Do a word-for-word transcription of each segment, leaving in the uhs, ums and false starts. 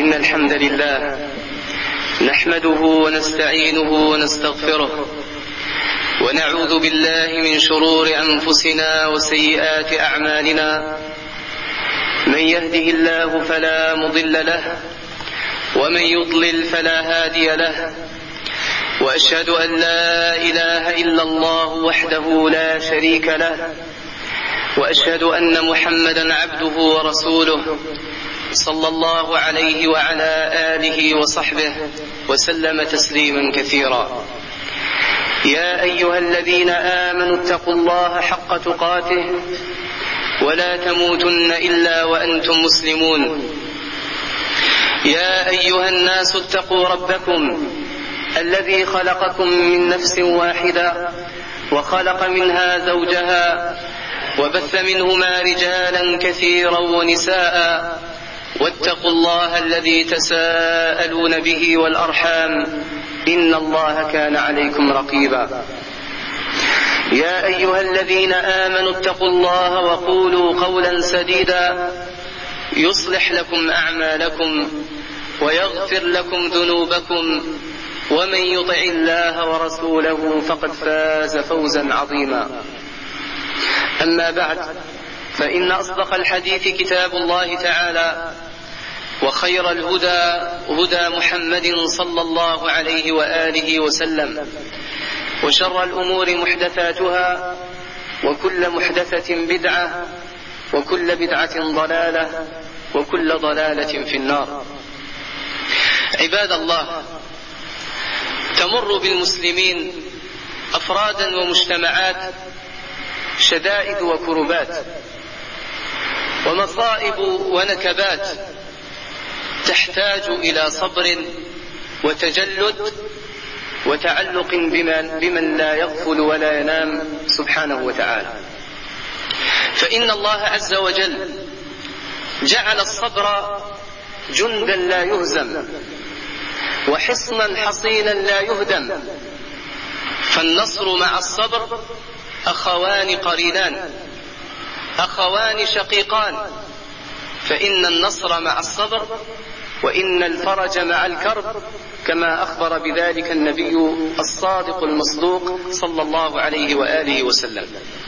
إن الحمد لله نحمده ونستعينه ونستغفره ونعوذ بالله من شرور أنفسنا وسيئات أعمالنا. من يهده الله فلا مضل له ومن يضلل فلا هادي له، وأشهد أن لا إله إلا الله وحده لا شريك له، وأشهد أن محمدا عبده ورسوله صلى الله عليه وعلى آله وصحبه وسلم تسليما كثيرا. يا أيها الذين آمنوا اتقوا الله حق تقاته ولا تموتن إلا وأنتم مسلمون. يا أيها الناس اتقوا ربكم الذي خلقكم من نفس واحدة وخلق منها زوجها وبث منهما رجالا كثيرا ونساء، واتقوا الله الذي تساءلون به والأرحام إن الله كان عليكم رقيبا. يا أيها الذين آمنوا اتقوا الله وقولوا قولا سديدا يصلح لكم أعمالكم ويغفر لكم ذنوبكم، ومن يطع الله ورسوله فقد فاز فوزا عظيما. أما بعد، فإن أصدق الحديث كتاب الله تعالى، وخير الهدى هدى محمد صلى الله عليه وآله وسلم، وشر الأمور محدثاتها، وكل محدثة بدعة، وكل بدعة ضلالة، وكل ضلالة في النار. عباد الله، تمر بالمسلمين أفرادا ومجتمعات شدائد وكربات ومصائب ونكبات تحتاج إلى صبر وتجلد وتعلق بمن, بمن لا يغفل ولا ينام سبحانه وتعالى. فإن الله عز وجل جعل الصبر جندا لا يهزم وحصنا حصينا لا يهدم. فالنصر مع الصبر أخوان قرينان، أخوان شقيقان، فإن النصر مع الصبر وإن الفرج مع الكرب، كما أخبر بذلك النبي الصادق المصدوق صلى الله عليه وآله وسلم.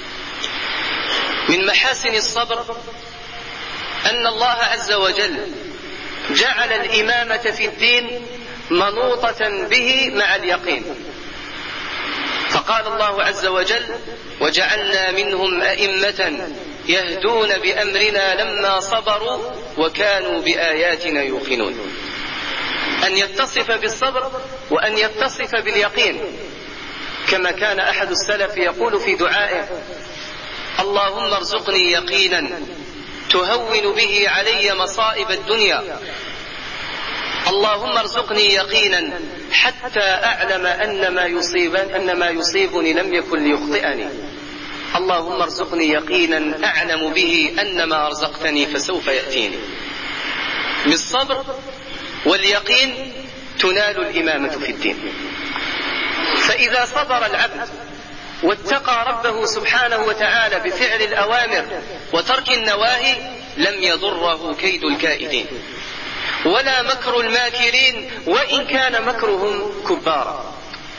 من محاسن الصبر أن الله عز وجل جعل الإمامة في الدين منوطة به مع اليقين. فقال الله عز وجل: وجعلنا منهم أئمة يهدون بأمرنا لما صبروا وكانوا بآياتنا يوقنون. أن يتصف بالصبر وأن يتصف باليقين، كما كان أحد السلف يقول في دعائه: اللهم ارزقني يقينا تهون به علي مصائب الدنيا، اللهم ارزقني يقينا حتى أعلم أن ما يصيب أن ما يصيبني لم يكن ليخطئني، اللهم ارزقني يقينا أعلم به أن ما رزقتني فسوف يأتيني. بالصبر واليقين تنال الإمامة في الدين. فإذا صبر العبد واتقى ربه سبحانه وتعالى بفعل الأوامر وترك النواهي لم يضره كيد الكائدين ولا مكر الماكرين، وإن كان مكرهم كبارا.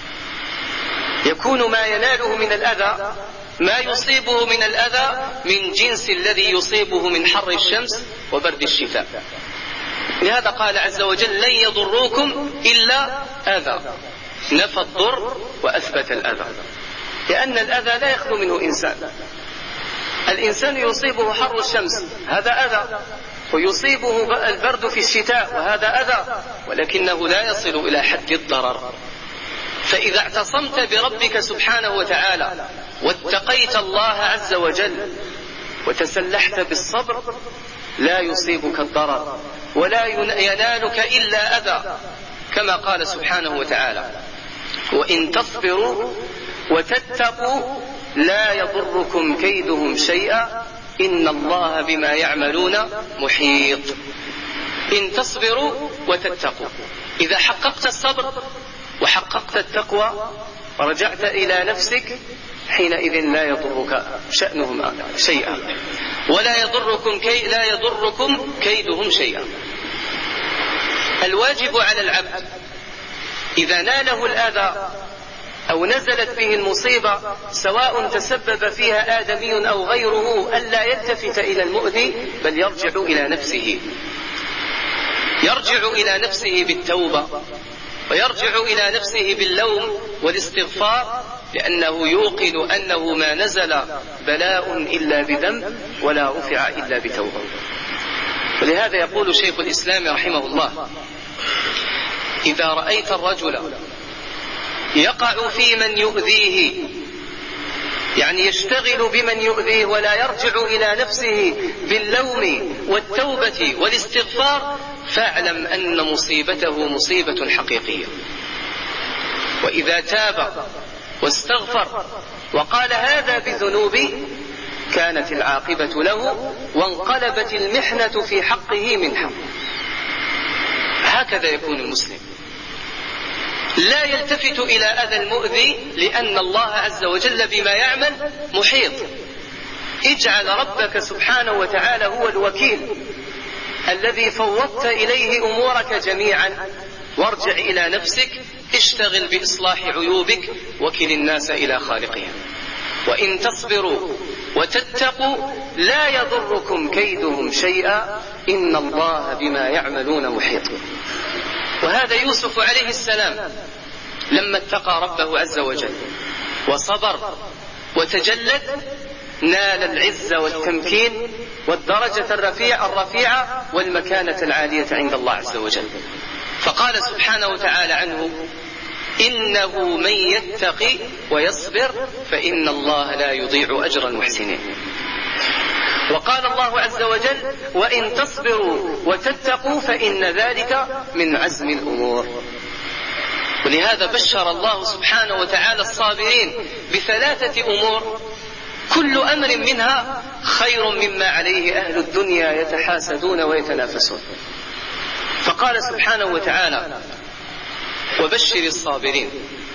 يكون ما يناله من الأذى، ما يصيبه من الأذى من جنس الذي يصيبه من حر الشمس وبرد الشتاء. لهذا قال عز وجل: لن يضروكم إلا أذى، نفى الضر وأثبت الأذى، لأن الأذى لا يخلو منه إنسان. الإنسان يصيبه حر الشمس، هذا أذى، ويصيبه البرد في الشتاء، وهذا أذى، ولكنه لا يصل إلى حد الضرر. فإذا اعتصمت بربك سبحانه وتعالى واتقيت الله عز وجل وتسلحت بالصبر لا يصيبك الضرر ولا ينالك إلا أذى، كما قال سبحانه وتعالى: وإن تصبروا وتتقوا لا يضركم كيدهم شيئا إن الله بما يعملون محيط. إن تصبروا وتتقوا، إذا حققت الصبر وحققت التقوى ورجعت إلى نفسك حينئذ لا يضرك شأنهم شيئا ولا يضركم كي لا يضركم كيدهم شيئا. الواجب على العبد إذا ناله الأذى أو نزلت به المصيبة سواء تسبب فيها آدمي أو غيره ألا يلتفت إلى المؤذي، بل يرجع إلى نفسه، يرجع إلى نفسه بالتوبة، ويرجع إلى نفسه باللوم والاستغفار، لأنه يوقن أنه ما نزل بلاء إلا بذنب ولا رفع إلا بتوبة. ولهذا يقول شيخ الإسلام رحمه الله: إذا رأيت الرجل يقع في من يؤذيه، يعني يشتغل بمن يؤذيه ولا يرجع إلى نفسه باللوم والتوبة والاستغفار، فاعلم أن مصيبته مصيبة حقيقية. وإذا تاب واستغفر وقال هذا بذنوبي كانت العاقبة له وانقلبت المحنة في حقه منحة. هكذا يكون المسلم، لا يلتفت إلى أذى المؤذي، لأن الله عز وجل بما يعمل محيط. اجعل ربك سبحانه وتعالى هو الوكيل الذي فوضت إليه أمورك جميعا، وارجع إلى نفسك، اشتغل بإصلاح عيوبك، وكل الناس إلى خالقهم. وإن تصبروا وتتقوا لا يضركم كيدهم شيئا إن الله بما يعملون محيط. وهذا يوسف عليه السلام لما اتقى ربه عز وجل وصبر وتجلد نال العزة والتمكين والدرجة الرفيعة الرفيعة والمكانة العالية عند الله عز وجل. فقال سبحانه وتعالى عنه: إنه من يتقي ويصبر فإن الله لا يضيع أجر المحسنين. وقال الله عز وجل: وإن تصبروا وتتقوا فإن ذلك من عزم الأمور. ولهذا بشر الله سبحانه وتعالى الصابرين بثلاثة أمور كل أمر منها خير مما عليه أهل الدنيا يتحاسدون ويتنافسون. فقال سبحانه وتعالى: وبشر الصابرين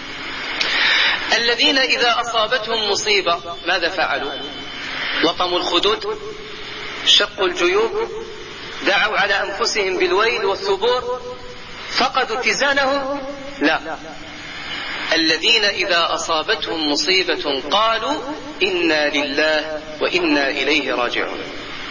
الذين إذا أصابتهم مصيبة ماذا فعلوا؟ لطموا الخدود، شقوا الجيوب، دعوا على أنفسهم بالويل والثبور، فقدوا اتزانهم؟ لا، الذين إذا أصابتهم مصيبة قالوا إنا لله وإنا إليه راجعون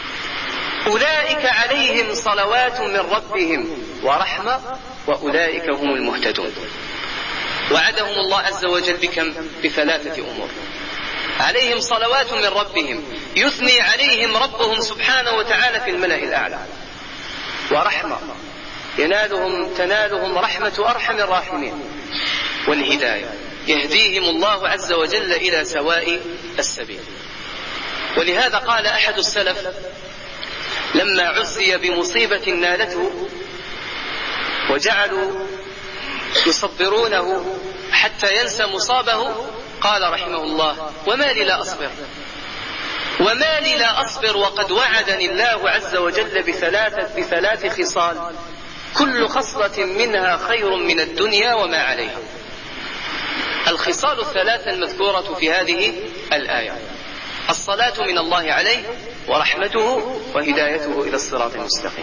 أولئك عليهم صلوات من ربهم ورحمة وأولئك هم المهتدون. وعدهم الله عز وجل بكم؟ بثلاثة أمور: عليهم صلوات من ربهم، يثني عليهم ربهم سبحانه وتعالى في الملأ الأعلى، ورحمة ينالهم تنالهم رحمة أرحم الراحمين، والهداية يهديهم الله عز وجل إلى سواء السبيل. ولهذا قال أحد السلف لما عزي بمصيبة نالته وجعلوا يصبرونه حتى ينسى مصابه، قال رحمه الله: وما لي لا أصبر، وما لي لا أصبر وقد وعدني الله عز وجل بثلاثة بثلاث خصال كل خصلة منها خير من الدنيا وما عليها. الخصال الثلاثة المذكورة في هذه الآية: الصلاة من الله عليه، ورحمته، وهدايته إلى الصراط المستقيم.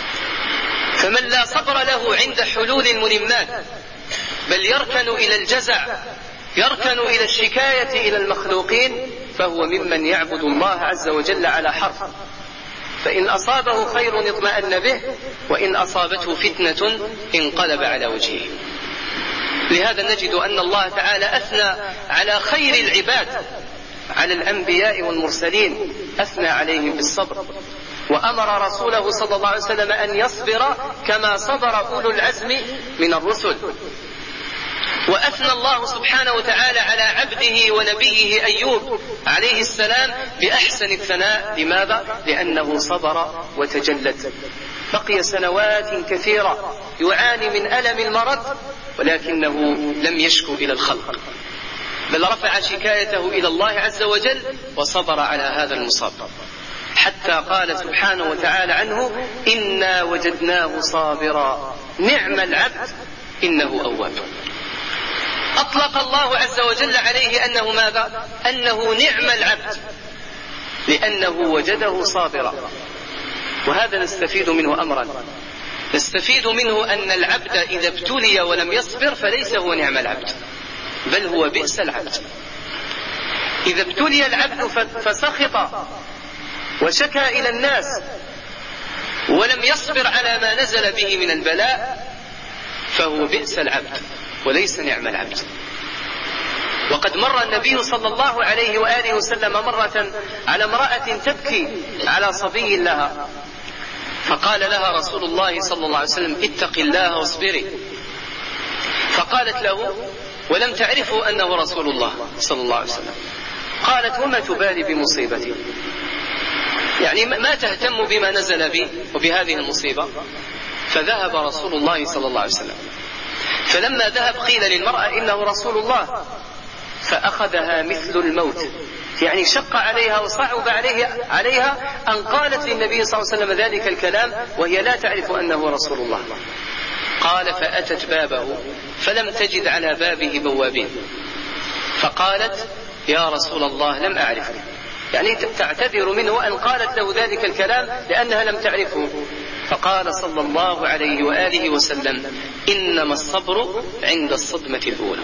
فمن لا صبر له عند حلول الملمات، بل يركن إلى الجزع، يركن إلى الشكاية إلى المخلوقين، فهو ممن يعبد الله عز وجل على حرف، فإن أصابه خير اطمأن به، وإن أصابته فتنة انقلب على وجهه. لهذا نجد أن الله تعالى أثنى على خير العباد، على الأنبياء والمرسلين، أثنى عليهم بالصبر، وأمر رسوله صلى الله عليه وسلم أن يصبر كما صبر أولو العزم من الرسل. وأثنى الله سبحانه وتعالى على عبده ونبيه أيوب عليه السلام بأحسن الثناء. لماذا؟ لأنه صبر وتجلد، بقي سنوات كثيرة يعاني من ألم المرض، ولكنه لم يشكو إلى الخلق، بل رفع شكايته إلى الله عز وجل وصبر على هذا المصاب، حتى قال سبحانه وتعالى عنه: إنا وجدناه صابرا نعم العبد إنه أواب. أطلق الله عز وجل عليه أنه ماذا؟ أنه نعم العبد، لأنه وجده صابرا. وهذا نستفيد منه أمرا: نستفيد منه أن العبد إذا ابتلي ولم يصبر فليس هو نعم العبد، بل هو بئس العبد. إذا ابتلي العبد فسخط وشكى إلى الناس ولم يصبر على ما نزل به من البلاء فهو بئس العبد وليس نعم العبد. وقد مر النبي صلى الله عليه وآله وسلم مرة على امرأة تبكي على صبي لها، فقال لها رسول الله صلى الله عليه وسلم: اتق الله واصبري. فقالت له ولم تعرفه أنه رسول الله صلى الله عليه وسلم، قالت: وما تبالي بمصيبتي؟ يعني ما تهتم بما نزل بي وبهذه المصيبة. فذهب رسول الله صلى الله عليه وسلم، فلما ذهب قيل للمرأة إنه رسول الله، فأخذها مثل الموت، يعني شق عليها وصعب عليه عليها أن قالت للنبي صلى الله عليه وسلم ذلك الكلام وهي لا تعرف أنه رسول الله. قال: فأتت بابه فلم تجد على بابه بوابين، فقالت: يا رسول الله لم أعرفك، يعني تعتذر منه أن قالت له ذلك الكلام لأنها لم تعرفه. فقال صلى الله عليه وآله وسلم: إنما الصبر عند الصدمة الأولى.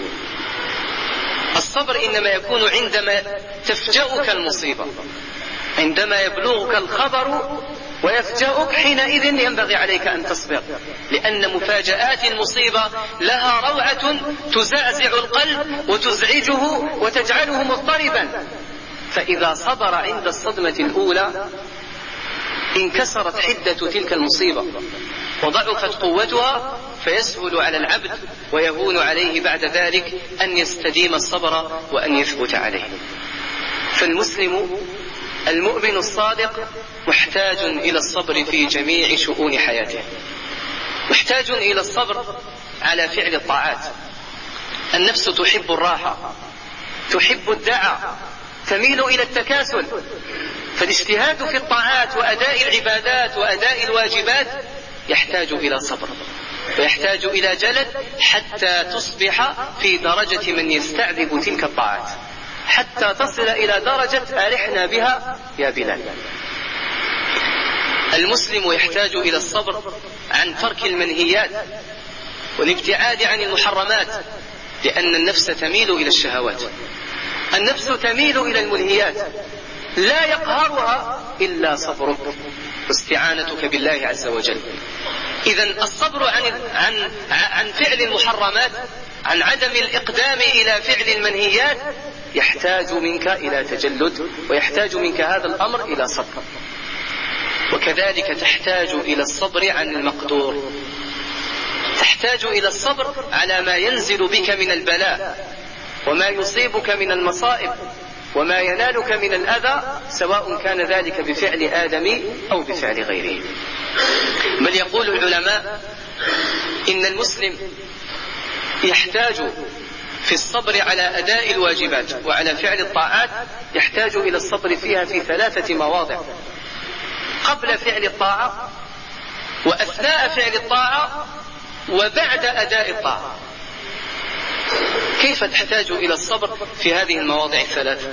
الصبر إنما يكون عندما تفجأك المصيبة، عندما يبلغك الخبر ويفجأك، حينئذ ينبغي عليك أن تصبر، لأن مفاجآت المصيبة لها روعة تزعزع القلب وتزعجه وتجعله مضطربا. فإذا صبر عند الصدمة الأولى انكسرت حدة تلك المصيبة وضعفت قوتها، فيسهل على العبد ويهون عليه بعد ذلك أن يستديم الصبر وأن يثبت عليه. فالمسلم المؤمن الصادق محتاج إلى الصبر في جميع شؤون حياته، محتاج إلى الصبر على فعل الطاعات. النفس تحب الراحة، تحب الدعة، تميل إلى التكاسل، فالاجتهاد في الطاعات وأداء العبادات وأداء الواجبات يحتاج إلى صبر ويحتاج إلى جلد حتى تصبح في درجة من يستعذب تلك الطاعات، حتى تصل إلى درجة أرحنا بها يا بلال. المسلم يحتاج إلى الصبر عن ترك المنهيات والابتعاد عن المحرمات، لأن النفس تميل إلى الشهوات، النفس تميل إلى الملهيات، لا يقهرها إلا صبرك واستعانتك بالله عز وجل. إذن الصبر عن, عن, عن فعل المحرمات، عن عدم الإقدام إلى فعل المنهيات، يحتاج منك إلى تجلد، ويحتاج منك هذا الأمر إلى صبر. وكذلك تحتاج إلى الصبر عن المقدور، تحتاج إلى الصبر على ما ينزل بك من البلاء وما يصيبك من المصائب وما ينالك من الأذى، سواء كان ذلك بفعل آدم أو بفعل غيره. بل يقول العلماء إن المسلم يحتاج في الصبر على أداء الواجبات وعلى فعل الطاعات، يحتاج إلى الصبر فيها في ثلاثة مواضع: قبل فعل الطاعة، وأثناء فعل الطاعة، وبعد أداء الطاعة. كيف تحتاج إلى الصبر في هذه المواضع الثلاثة؟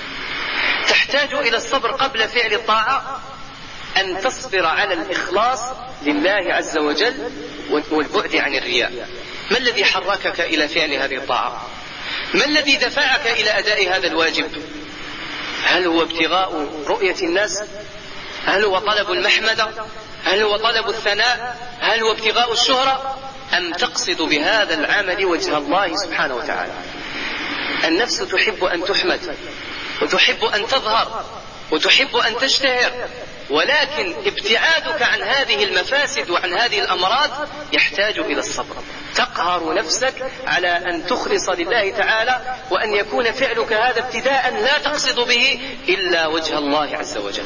تحتاج إلى الصبر قبل فعل الطاعة أن تصبر على الإخلاص لله عز وجل والبعد عن الرياء. ما الذي حركك إلى فعل هذه الطاعة؟ ما الذي دفعك إلى أداء هذا الواجب؟ هل هو ابتغاء رؤية الناس؟ هل هو طلب المحمدة؟ هل هو طلب الثناء؟ هل هو ابتغاء الشهرة؟ أم تقصد بهذا العمل وجه الله سبحانه وتعالى؟ النفس تحب أن تحمد، وتحب أن تظهر، وتحب أن تشتهر، ولكن ابتعادك عن هذه المفاسد وعن هذه الأمراض يحتاج إلى الصبر. تقهر نفسك على أن تخلص لله تعالى، وأن يكون فعلك هذا ابتداء لا تقصد به إلا وجه الله عز وجل.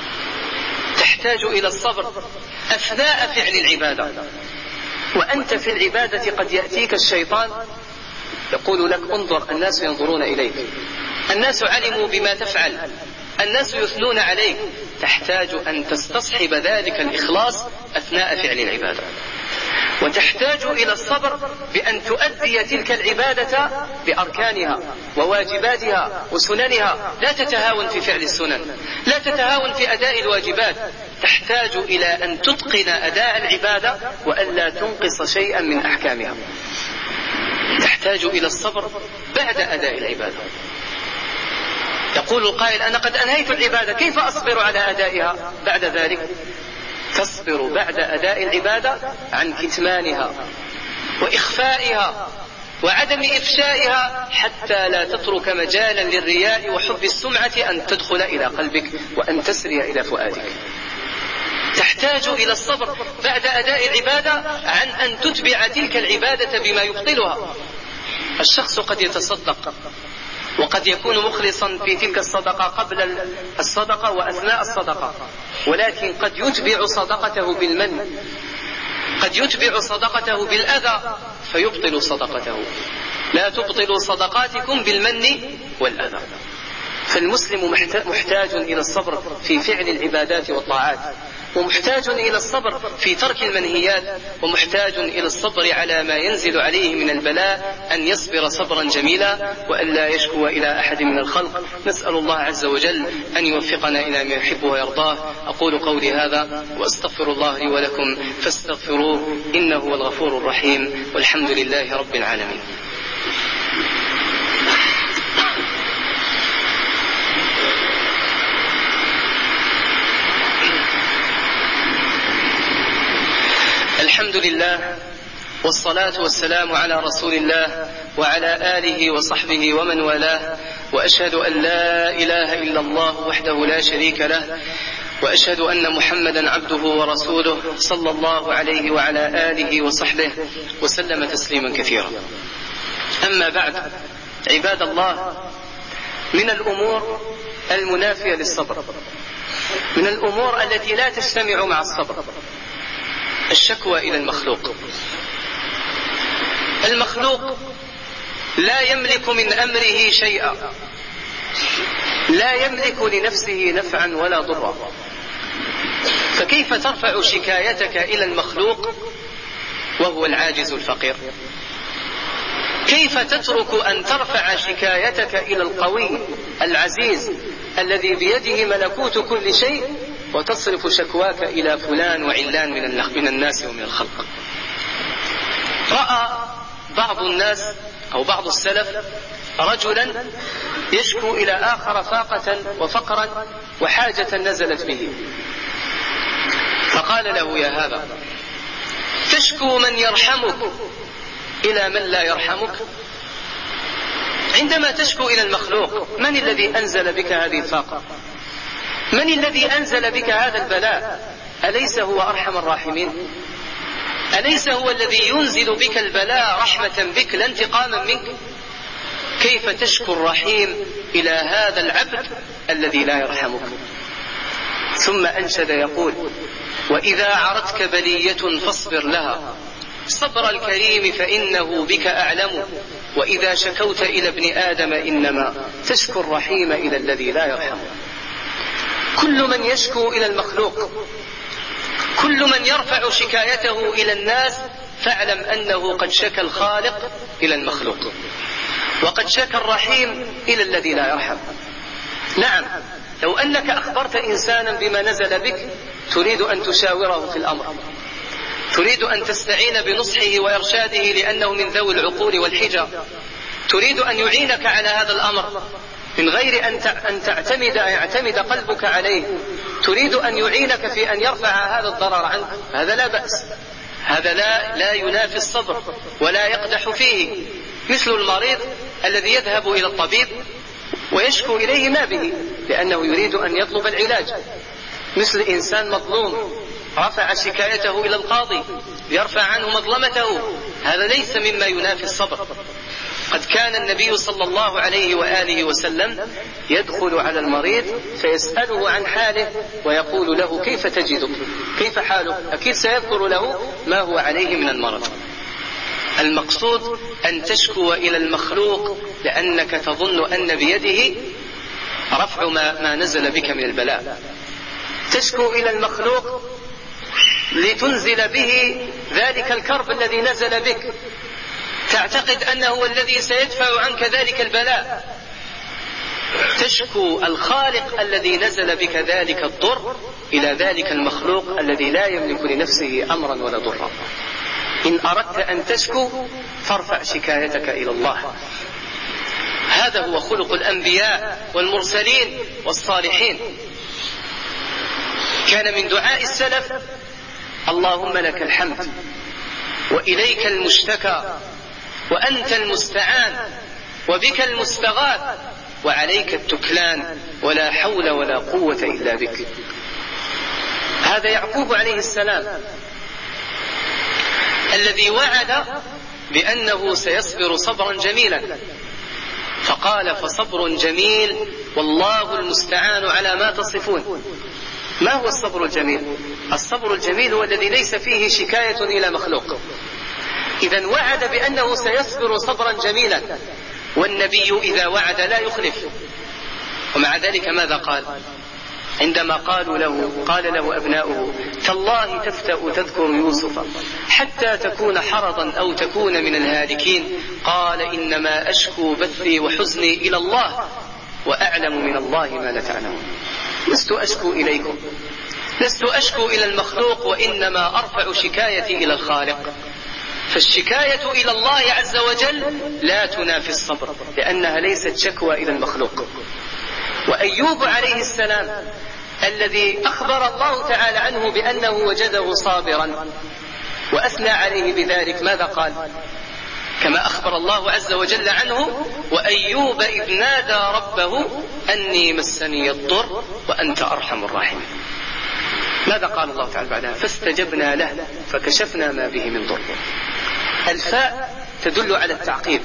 تحتاج إلى الصبر أثناء فعل العبادة، وأنت في العبادة قد يأتيك الشيطان يقول لك: انظر، الناس ينظرون إليك، الناس علموا بما تفعل، الناس يثنون عليك. تحتاج أن تستصحب ذلك الإخلاص أثناء فعل العبادة. وتحتاج إلى الصبر بأن تؤدي تلك العبادة بأركانها وواجباتها وسننها، لا تتهاون في فعل السنن، لا تتهاون في أداء الواجبات، تحتاج إلى أن تتقن أداء العبادة وألا تنقص شيئا من أحكامها. تحتاج إلى الصبر بعد أداء العبادة. يقول القائل: أنا قد أنهيت العبادة، كيف أصبر على أدائها بعد ذلك؟ تصبر بعد أداء العبادة عن كتمانها وإخفائها وعدم إفشائها حتى لا تترك مجالا للرياء وحب السمعة أن تدخل إلى قلبك وأن تسري إلى فؤادك. تحتاج إلى الصبر بعد أداء العبادة عن أن تتبع تلك العبادة بما يبطلها. الشخص قد يتصدق وقد يكون مخلصا في تلك الصدقة قبل الصدقة وأثناء الصدقة، ولكن قد يتبع صدقته بالمن، قد يتبع صدقته بالأذى فيبطل صدقته. لا تبطلوا صدقاتكم بالمن والأذى. فالمسلم محتاج إلى الصبر في فعل العبادات والطاعات، ومحتاج إلى الصبر في ترك المنهيات، ومحتاج إلى الصبر على ما ينزل عليه من البلاء، أن يصبر صبرا جميلا وأن لا يشكو إلى أحد من الخلق. نسأل الله عز وجل أن يوفقنا إلى ما يحب ويرضاه. أقول قولي هذا وأستغفر الله لي ولكم فاستغفروه إنه هو الغفور الرحيم، والحمد لله رب العالمين. الحمد لله والصلاة والسلام على رسول الله وعلى آله وصحبه ومن والاه، وأشهد أن لا إله إلا الله وحده لا شريك له، وأشهد أن محمدا عبده ورسوله صلى الله عليه وعلى آله وصحبه وسلم تسليما كثيرا. أما بعد، عباد الله، من الأمور المنافية للصبر، من الأمور التي لا تجتمع مع الصبر، الشكوى إلى المخلوق. المخلوق لا يملك من أمره شيئا، لا يملك لنفسه نفعا ولا ضرا، فكيف ترفع شكايتك إلى المخلوق وهو العاجز الفقير؟ كيف تترك أن ترفع شكايتك إلى القوي العزيز الذي بيده ملكوت كل شيء وتصرف شكواك إلى فلان وعلان من الناس ومن الخلق؟ رأى بعض الناس أو بعض السلف رجلا يشكو إلى آخر فاقة وفقرا وحاجة نزلت به، فقال له: يا هذا، تشكو من يرحمك إلى من لا يرحمك؟ عندما تشكو إلى المخلوق، من الذي أنزل بك هذه الفاقة؟ من الذي أنزل بك هذا البلاء؟ أليس هو أرحم الراحمين؟ أليس هو الذي ينزل بك البلاء رحمة بك لا انتقاما منك؟ كيف تشكو الرحيم إلى هذا العبد الذي لا يرحمك؟ ثم أنشد يقول: وإذا عرتك بلية فاصبر لها، صبر الكريم فإنه بك أعلم، وإذا شكوت إلى ابن آدم إنما تشكو الرحيم إلى الذي لا يرحم. كل من يشكو إلى المخلوق، كل من يرفع شكايته إلى الناس، فاعلم أنه قد شكى الخالق إلى المخلوق، وقد شكى الرحيم إلى الذي لا يرحم. نعم، لو أنك أخبرت إنسانا بما نزل بك تريد أن تشاوره في الأمر، تريد أن تستعين بنصحه وإرشاده لأنه من ذوي العقول والحجة، تريد أن يعينك على هذا الأمر من غير أن تعتمد يعتمد قلبك عليه، تريد أن يعينك في أن يرفع هذا الضرر عنك، هذا لا بأس، هذا لا, لا ينافي الصبر ولا يقدح فيه. مثل المريض الذي يذهب إلى الطبيب ويشكو إليه ما به لأنه يريد أن يطلب العلاج، مثل إنسان مظلوم رفع شكايته إلى القاضي ليرفع عنه مظلمته، هذا ليس مما ينافي الصبر. قد كان النبي صلى الله عليه وآله وسلم يدخل على المريض فيسأله عن حاله ويقول له: كيف تجدك؟ كيف حالك؟ أكيد سيذكر له ما هو عليه من المرض. المقصود أن تشكو إلى المخلوق لأنك تظن أن بيده رفع ما, ما نزل بك من البلاء، تشكو إلى المخلوق لتنزل به ذلك الكرب الذي نزل بك، تعتقد أنه هو الذي سيدفع عنك ذلك البلاء، تشكو الخالق الذي نزل بك ذلك الضر إلى ذلك المخلوق الذي لا يملك لنفسه أمرا ولا ضرا. إن أردت أن تشكو فارفع شكايتك إلى الله. هذا هو خلق الأنبياء والمرسلين والصالحين. كان من دعاء السلف: اللهم لك الحمد وإليك المشتكى وأنت المستعان وبك المستغاث وعليك التكلان ولا حول ولا قوة إلا بك. هذا يعقوب عليه السلام الذي وعد بأنه سيصبر صبرا جميلا، فقال: فصبر جميل والله المستعان على ما تصفون. ما هو الصبر الجميل؟ الصبر الجميل هو الذي ليس فيه شكاية إلى مخلوق. إذن وعد بأنه سيصبر صبرا جميلا، والنبي إذا وعد لا يخلف. ومع ذلك ماذا قال عندما قالوا له قال له أبناؤه: تالله تفتأ تذكر يوسف حتى تكون حرضا أو تكون من الهالكين؟ قال: إنما أشكو بثي وحزني إلى الله وأعلم من الله ما لا تعلمون. لست أشكو إليكم، لست أشكو إلى المخلوق، وإنما أرفع شكايتي إلى الخالق. فالشكاية إلى الله عز وجل لا تنافي الصبر، لأنها ليست شكوى إلى المخلوق. وأيوب عليه السلام الذي أخبر الله تعالى عنه بأنه وجده صابرا وأثنى عليه بذلك، ماذا قال؟ كما أخبر الله عز وجل عنه: وأيوب إذ نادى ربه أني مسني الضر وأنت أرحم الراحمين. ماذا قال الله تعالى بعدها؟ فاستجبنا له فكشفنا ما به من ضر. الفاء تدل على التعقيب،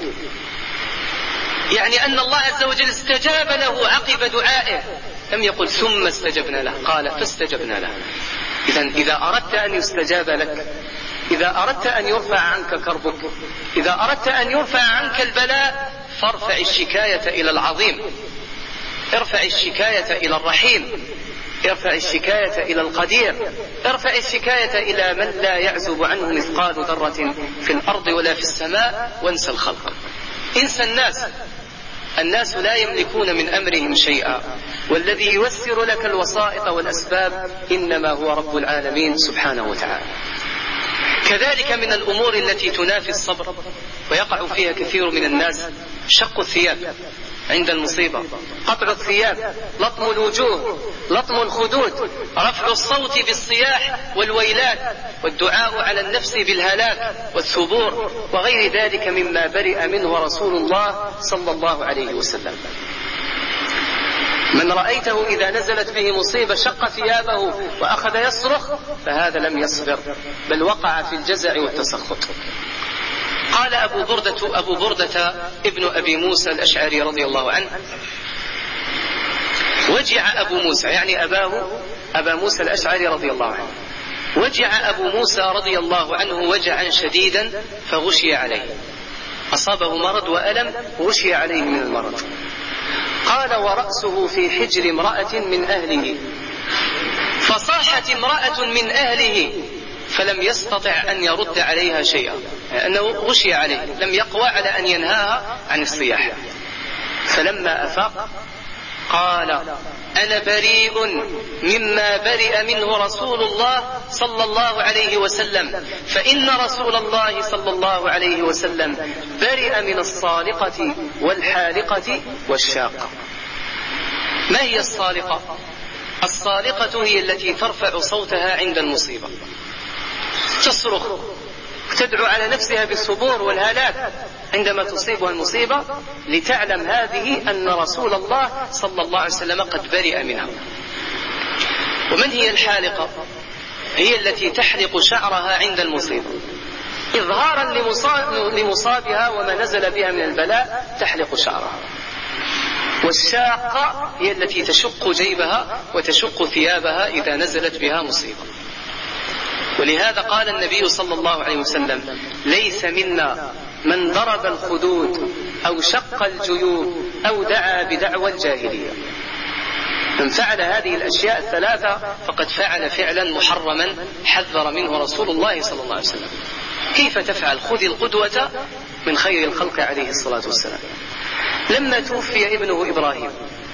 يعني أن الله عز وجل استجاب له عقب دعائه، لم يقل ثم استجبنا له، قال فاستجبنا له. إذن إذا أردت أن يستجاب لك، إذا أردت أن يرفع عنك كربك، إذا أردت أن يرفع عنك البلاء، فارفع الشكاية إلى العظيم، ارفع الشكاية إلى الرحيم، ارفع الشكاية إلى القدير، ارفع الشكاية إلى من لا يعزب عنه مثقال ذرة في الأرض ولا في السماء، وانسى الخلق. انسى الناس، الناس لا يملكون من أمرهم شيئا، والذي ييسر لك الوسائط والأسباب إنما هو رب العالمين سبحانه وتعالى. كذلك من الأمور التي تنافي الصبر ويقع فيها كثير من الناس شق الثياب عند المصيبة، قطع الثياب، لطم الوجوه، لطم الخدود، رفع الصوت بالصياح والويلات، والدعاء على النفس بالهلاك والثبور وغير ذلك مما برئ منه رسول الله صلى الله عليه وسلم. من رأيته إذا نزلت به مصيبة شق ثيابه وأخذ يصرخ، فهذا لم يصبر، بل وقع في الجزع والتسخط. قال أبو بردة, أبو بردة ابن أبي موسى الأشعري رضي الله عنه: وجع أبو موسى، يعني أباه أبا موسى الأشعري رضي الله عنه، وجع أبو موسى رضي الله عنه وجعا شديدا فغشي عليه، أصابه مرض وألم غشي عليه من المرض. قال: ورأسه في حجر امرأة من أهله، فصاحت امرأة من أهله فلم يستطع أن يرد عليها شيئا، لأنه غشي عليه، لم يقوى على أن ينهاها عن الصياح. فلما أفاق قال: أنا بريء مما برئ منه رسول الله صلى الله عليه وسلم، فإن رسول الله صلى الله عليه وسلم برئ من الصالقة والحالقة والشاقة. ما هي الصالقة؟ الصالقة هي التي ترفع صوتها عند المصيبة، تصرخ، تدعو على نفسها بالصبور والهلاك عندما تصيبها المصيبة، لتعلم هذه أن رسول الله صلى الله عليه وسلم قد برئ منها. ومن هي الحالقة؟ هي التي تحلق شعرها عند المصيبة إظهارا لمصابها وما نزل بها من البلاء، تحلق شعرها. والشاقة هي التي تشق جيبها وتشق ثيابها إذا نزلت بها مصيبة. ولهذا قال النبي صلى الله عليه وسلم: ليس منا من ضرب الخدود أو شق الجيوب أو دعا بدعوى الجاهلية. من فعل هذه الأشياء الثلاثة فقد فعل فعلا محرما حذر منه رسول الله صلى الله عليه وسلم. كيف تفعل؟ خذ القدوة من خير الخلق عليه الصلاة والسلام. لما توفي ابنه إبراهيم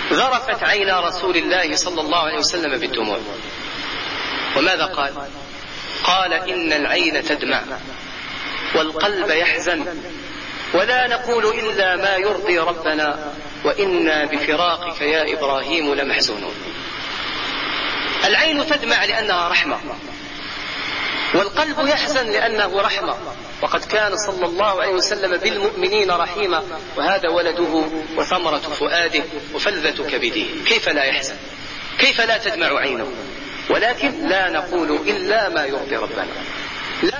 ذرفت عينا رسول الله صلى الله عليه وسلم بالدموع. وماذا قال؟ قال إن العين تدمع والقلب يحزن ولا نقول إلا ما يرضي ربنا وإنا بفراقك يا إبراهيم لمحزونون. العين تدمع لأنها رحمة، والقلب يحزن لأنه رحمة، وقد كان صلى الله عليه وسلم بالمؤمنين رحيما، وهذا ولده وثمرة فؤاده وفلذة كبده، كيف لا يحزن؟ كيف لا تدمع عينه؟ ولكن لا نقول إلا ما يرضي ربنا، لا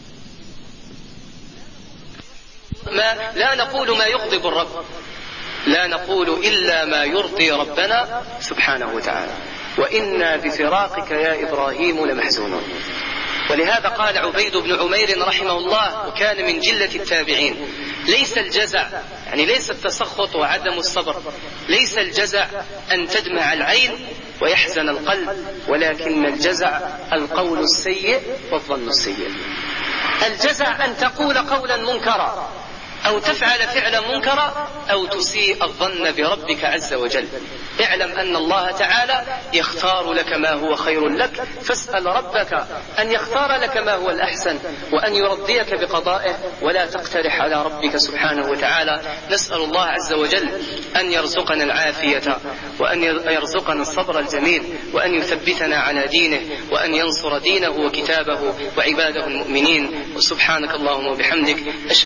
ما لا نقول ما يغضب الرب، لا نقول إلا ما يرضي ربنا سبحانه وتعالى، وإنا بفراقك يا إبراهيم لمحزونون. ولهذا قال عبيد بن عمير رحمه الله، وكان من جلة التابعين: ليس الجزع، يعني ليس التسخط وعدم الصبر، ليس الجزع أن تدمع العين ويحزن القلب، ولكن الجزع القول السيء والظن السيء. الجزع أن تقول قولا منكرا أو تفعل فعلا منكرا أو تسيء الظن بربك عز وجل. اعلم أن الله تعالى يختار لك ما هو خير لك، فاسأل ربك أن يختار لك ما هو الأحسن وأن يرضيك بقضائه، ولا تقترح على ربك سبحانه وتعالى. نسأل الله عز وجل أن يرزقنا العافية وأن يرزقنا الصبر الجميل وأن يثبتنا على دينه وأن ينصر دينه وكتابه وعباده المؤمنين. وسبحانك اللهم وبحمدك.